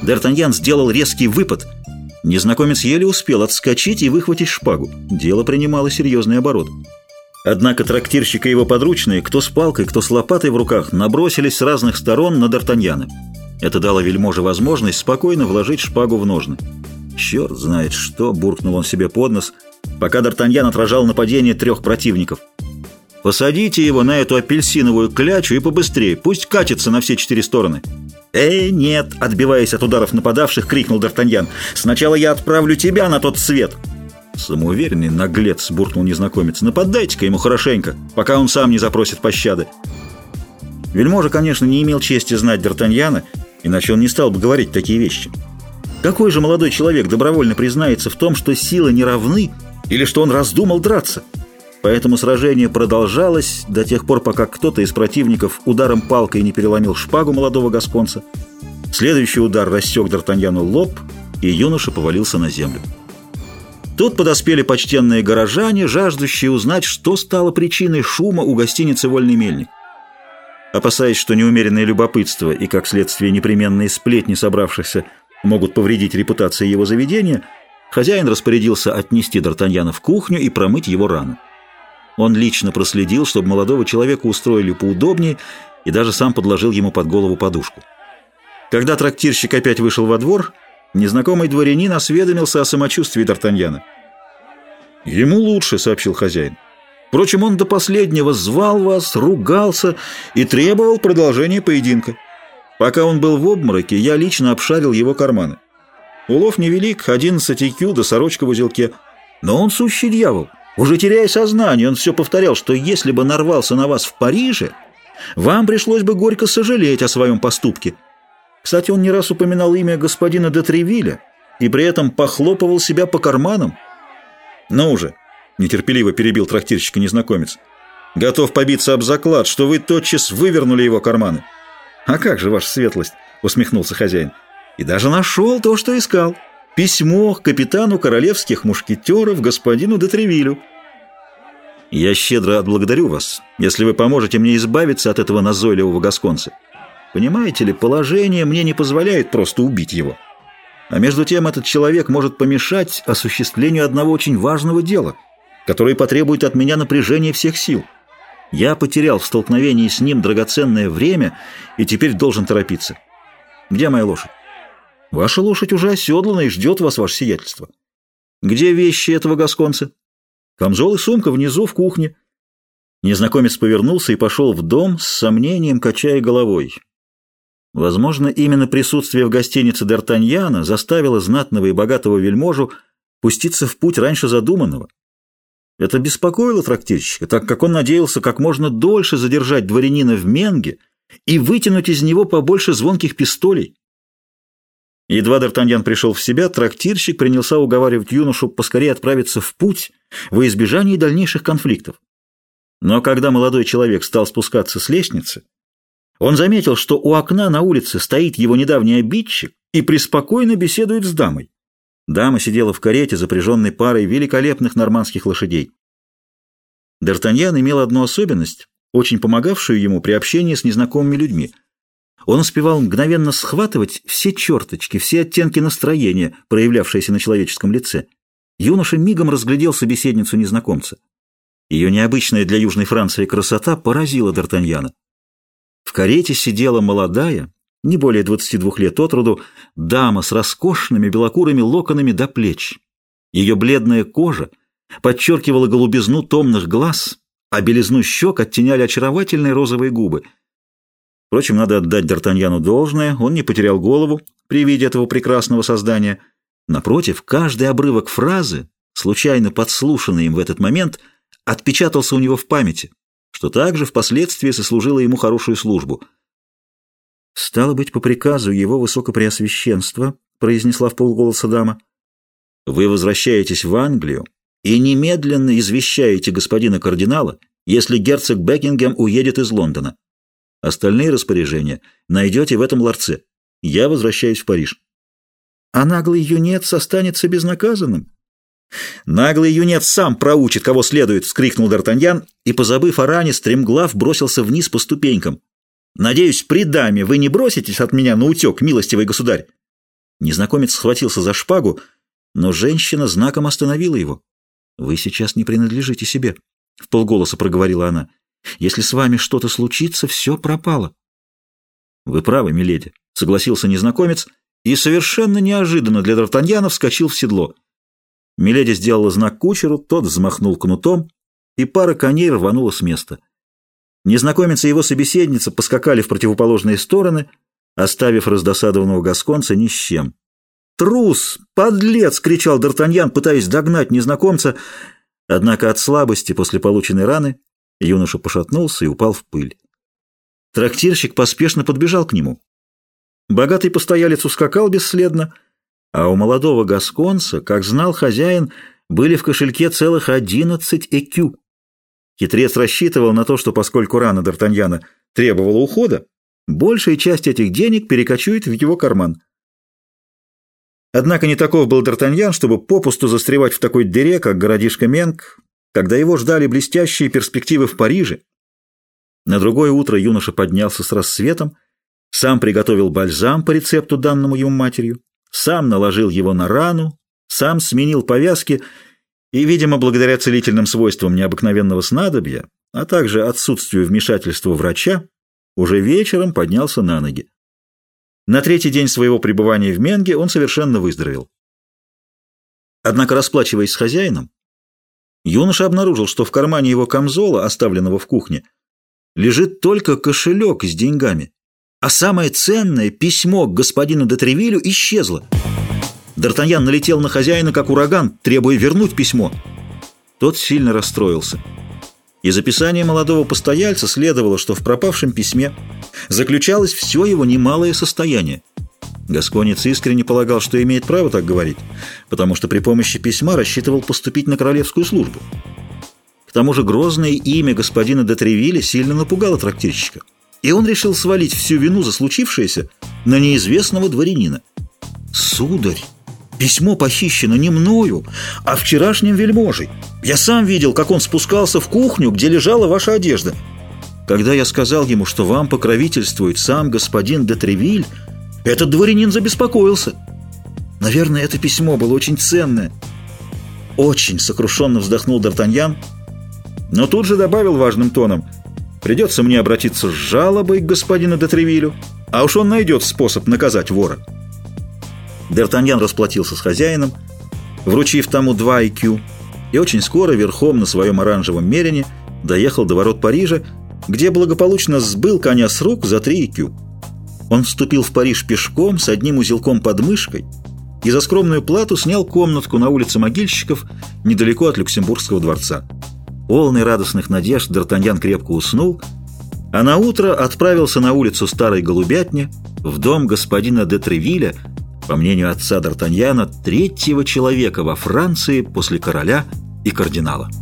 Д'Артаньян сделал резкий выпад. Незнакомец еле успел отскочить и выхватить шпагу. Дело принимало серьезный оборот. Однако трактирщик и его подручные, кто с палкой, кто с лопатой в руках, набросились с разных сторон на Д'Артаньяна. Это дало вельможе возможность спокойно вложить шпагу в ножны. «Черт знает что!» — буркнул он себе под нос, пока Д'Артаньян отражал нападение 3 противников. «Посадите его на эту апельсиновую клячу и побыстрее, пусть катится на все 4 стороны». Нет!» — отбиваясь от ударов нападавших, крикнул Д'Артаньян. «Сначала я отправлю тебя на тот свет!» «Самоуверенный наглец!» — буркнул незнакомец. «Нападайте-ка ему хорошенько, пока он сам не запросит пощады». Вельможа, конечно, не имел чести знать Д'Артаньяна, иначе он не стал бы говорить такие вещи. Какой же молодой человек добровольно признается в том, что силы не равны или что он раздумал драться? Поэтому сражение продолжалось до тех пор, пока кто-то из противников ударом палкой не переломил шпагу молодого гасконца. Следующий удар рассек Д'Артаньяну лоб, и юноша повалился на землю. Тут подоспели почтенные горожане, жаждущие узнать, что стало причиной шума у гостиницы «Вольный мельник». Опасаясь, что неумеренное любопытство и, как следствие, непременные сплетни собравшихся могут повредить репутации его заведения, хозяин распорядился отнести Д'Артаньяна в кухню и промыть его рану. Он лично проследил, чтобы молодого человека устроили поудобнее, и даже сам подложил ему под голову подушку. Когда трактирщик опять вышел во двор, незнакомый дворянин осведомился о самочувствии Д'Артаньяна. «Ему лучше», — сообщил хозяин. «Впрочем, он до последнего звал вас, ругался и требовал продолжения поединка. Пока он был в обмороке, я лично обшарил его карманы. Улов невелик, 11 IQ да сорочка в узелке. Но он сущий дьявол. Уже теряя сознание, он все повторял, что если бы нарвался на вас в Париже, вам пришлось бы горько сожалеть о своем поступке. Кстати, он не раз упоминал имя господина де Тревилля и при этом похлопывал себя по карманам. «Ну уже!» — нетерпеливо перебил трактирщика незнакомец. «Готов побиться об заклад, что вы тотчас вывернули его карманы». «А как же, ваша светлость!» — усмехнулся хозяин. «И даже нашел то, что искал. Письмо к капитану королевских мушкетеров господину де Тревилю». «Я щедро отблагодарю вас, если вы поможете мне избавиться от этого назойливого гасконца. Понимаете ли, положение мне не позволяет просто убить его. А между тем этот человек может помешать осуществлению одного очень важного дела, которое потребует от меня напряжения всех сил. Я потерял в столкновении с ним драгоценное время и теперь должен торопиться. Где моя лошадь?» «Ваша лошадь уже оседлана и ждет вас, ваше сиятельство». «Где вещи этого гасконца?» «Камзол и сумка внизу, в кухне». Незнакомец повернулся и пошел в дом с сомнением, качая головой. Возможно, именно присутствие в гостинице Д'Артаньяна заставило знатного и богатого вельможу пуститься в путь раньше задуманного. Это беспокоило трактирщика, так как он надеялся как можно дольше задержать дворянина в Менге и вытянуть из него побольше звонких пистолей. Едва Д'Артаньян пришел в себя, трактирщик принялся уговаривать юношу поскорее отправиться в путь во избежание дальнейших конфликтов. Но когда молодой человек стал спускаться с лестницы, он заметил, что у окна на улице стоит его недавний обидчик и преспокойно беседует с дамой. Дама сидела в карете, запряженной парой великолепных нормандских лошадей. Д'Артаньян имел одну особенность, очень помогавшую ему при общении с незнакомыми людьми. Он успевал мгновенно схватывать все черточки, все оттенки настроения, проявлявшиеся на человеческом лице. Юноша мигом разглядел собеседницу незнакомца. Ее необычная для Южной Франции красота поразила Д'Артаньяна. В карете сидела молодая, не более 22 лет от роду, дама с роскошными белокурыми локонами до плеч. Ее бледная кожа подчеркивала голубизну томных глаз, а белизну щек оттеняли очаровательные розовые губы. Впрочем, надо отдать Д'Артаньяну должное, он не потерял голову при виде этого прекрасного создания. Напротив, каждый обрывок фразы, случайно подслушанный им в этот момент, отпечатался у него в памяти, что также впоследствии сослужило ему хорошую службу. «Стало быть, по приказу его высокопреосвященства», — произнесла вполголоса дама, — «вы возвращаетесь в Англию и немедленно извещаете господина кардинала, если герцог Бекингем уедет из Лондона. Остальные распоряжения найдете в этом ларце. Я возвращаюсь в Париж». «А наглый юнец останется безнаказанным?» «Наглый юнец сам проучит, кого следует!» — вскрикнул Д'Артаньян и, позабыв о ране, стремглав бросился вниз по ступенькам. «Надеюсь, при даме вы не броситесь от меня на утек, милостивый государь?» Незнакомец схватился за шпагу, но женщина знаком остановила его. «Вы сейчас не принадлежите себе», — вполголоса проговорила она. «Если с вами что-то случится, все пропало». «Вы правы, миледи», — согласился незнакомец и совершенно неожиданно для Д'Артаньяна вскочил в седло. Миледи сделала знак кучеру, тот взмахнул кнутом, и пара коней рванула с места. Незнакомец и его собеседница поскакали в противоположные стороны, оставив раздосадованного гасконца ни с чем. «Трус! Подлец!» — кричал Д'Артаньян, пытаясь догнать незнакомца. Однако от слабости после полученной раны юноша пошатнулся и упал в пыль. Трактирщик поспешно подбежал к нему. Богатый постоялец ускакал бесследно, а у молодого гасконца, как знал хозяин, были в кошельке целых 11 экю. Хитрец рассчитывал на то, что поскольку рана Д'Артаньяна требовала ухода, большая часть этих денег перекочует в его карман. Однако не таков был Д'Артаньян, чтобы попусту застревать в такой дыре, как городишко Менг, когда его ждали блестящие перспективы в Париже. На другое утро юноша поднялся с рассветом, сам приготовил бальзам по рецепту, данному ему матерью, сам наложил его на рану, сам сменил повязки и, видимо, благодаря целительным свойствам необыкновенного снадобья, а также отсутствию вмешательства врача, уже вечером поднялся на ноги. На третий день своего пребывания в Менге он совершенно выздоровел. Однако, расплачиваясь с хозяином, юноша обнаружил, что в кармане его камзола, оставленного в кухне, лежит только кошелек с деньгами, а самое ценное письмо к господину де Тревилю исчезло. Д'Артаньян налетел на хозяина, как ураган, требуя вернуть письмо. Тот сильно расстроился. Из описания молодого постояльца следовало, что в пропавшем письме заключалось все его немалое состояние. Гасконец искренне полагал, что имеет право так говорить, потому что при помощи письма рассчитывал поступить на королевскую службу. К тому же грозное имя господина де Тревиля сильно напугало трактирщика, и он решил свалить всю вину за случившееся на неизвестного дворянина. «Сударь, письмо похищено не мною, а вчерашним вельможей. Я сам видел, как он спускался в кухню, где лежала ваша одежда. Когда я сказал ему, что вам покровительствует сам господин де Тревиль, этот дворянин забеспокоился. Наверное, это письмо было очень ценное». «Очень», — сокрушенно вздохнул Д'Артаньян, но тут же добавил важным тоном: «Придется мне обратиться с жалобой к господину де Тревилю, а уж он найдет способ наказать вора». Д'Артаньян расплатился с хозяином, вручив тому 2 IQ, и очень скоро верхом на своем оранжевом мерине доехал до ворот Парижа, где благополучно сбыл коня с рук за 3 IQ. Он вступил в Париж пешком с одним узелком под мышкой и за скромную плату снял комнатку на улице Могильщиков недалеко от Люксембургского дворца. Полный радостных надежд Д'Артаньян крепко уснул, а наутро отправился на улицу Старой Голубятни в дом господина де Тревиля, по мнению отца Д'Артаньяна, 3-го человека во Франции после короля и кардинала.